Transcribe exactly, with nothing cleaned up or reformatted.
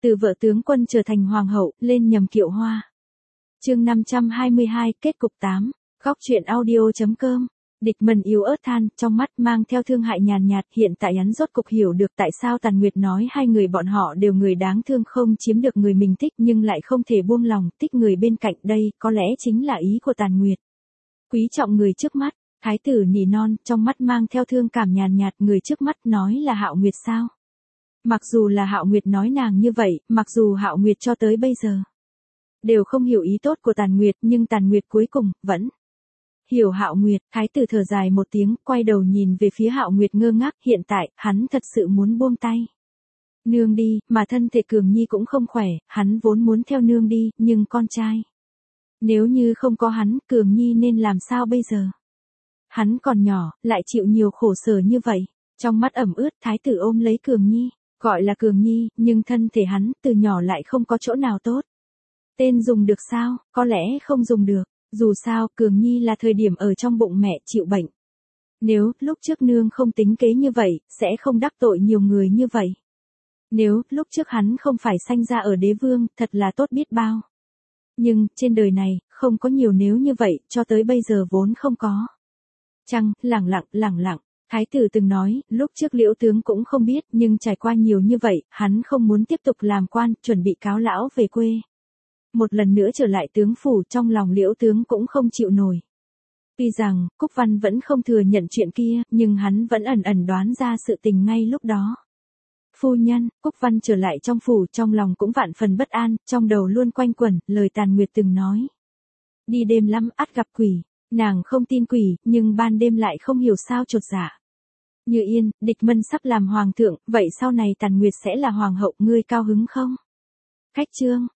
Từ vợ tướng quân trở thành hoàng hậu, lên nhầm kiệu hoa. Chương năm trăm hai mươi hai, kết cục tám. Góc truyện audio chấm com. Địch Mân yếu ớt than, trong mắt mang theo thương hại nhàn nhạt, hiện tại hắn rốt cục hiểu được tại sao Tàn Nguyệt nói hai người bọn họ đều người đáng thương, không chiếm được người mình thích nhưng lại không thể buông lòng, thích người bên cạnh, đây có lẽ chính là ý của Tàn Nguyệt. Quý trọng người trước mắt, thái tử nỉ non, trong mắt mang theo thương cảm nhàn nhạt, người trước mắt nói là Hạo Nguyệt sao? Mặc dù là Hạo Nguyệt nói nàng như vậy, mặc dù Hạo Nguyệt cho tới bây giờ đều không hiểu ý tốt của Tàn Nguyệt, nhưng Tàn Nguyệt cuối cùng vẫn hiểu Hạo Nguyệt. Thái tử thở dài một tiếng, quay đầu nhìn về phía Hạo Nguyệt ngơ ngác, hiện tại, hắn thật sự muốn buông tay. Nương đi, mà thân thể Cường Nhi cũng không khỏe, hắn vốn muốn theo nương đi, nhưng con trai. Nếu như không có hắn, Cường Nhi nên làm sao bây giờ? Hắn còn nhỏ, lại chịu nhiều khổ sở như vậy. Trong mắt ẩm ướt, thái tử ôm lấy Cường Nhi, gọi là Cường Nhi, nhưng thân thể hắn từ nhỏ lại không có chỗ nào tốt. Tên dùng được sao? Có lẽ không dùng được. Dù sao, Cường Nhi là thời điểm ở trong bụng mẹ chịu bệnh. Nếu, lúc trước nương không tính kế như vậy, sẽ không đắc tội nhiều người như vậy. Nếu, lúc trước hắn không phải sanh ra ở đế vương, thật là tốt biết bao. Nhưng, trên đời này, không có nhiều nếu như vậy, cho tới bây giờ vốn không có. Chăng, lẳng lặng, lẳng lặng, thái tử từng nói, lúc trước Liễu tướng cũng không biết, nhưng trải qua nhiều như vậy, hắn không muốn tiếp tục làm quan, chuẩn bị cáo lão về quê. Một lần nữa trở lại tướng phủ, trong lòng Liễu tướng cũng không chịu nổi. Tuy rằng, Cúc Văn vẫn không thừa nhận chuyện kia, nhưng hắn vẫn ẩn ẩn đoán ra sự tình ngay lúc đó. Phu nhân, Cúc Văn trở lại trong phủ, trong lòng cũng vạn phần bất an, trong đầu luôn quanh quẩn, lời Tàn Nguyệt từng nói. Đi đêm lắm, ắt gặp quỷ. Nàng không tin quỷ, nhưng ban đêm lại không hiểu sao chột dạ. Như Yên, Địch Mân sắp làm hoàng thượng, vậy sau này Tàn Nguyệt sẽ là hoàng hậu, ngươi cao hứng không? Khách trương,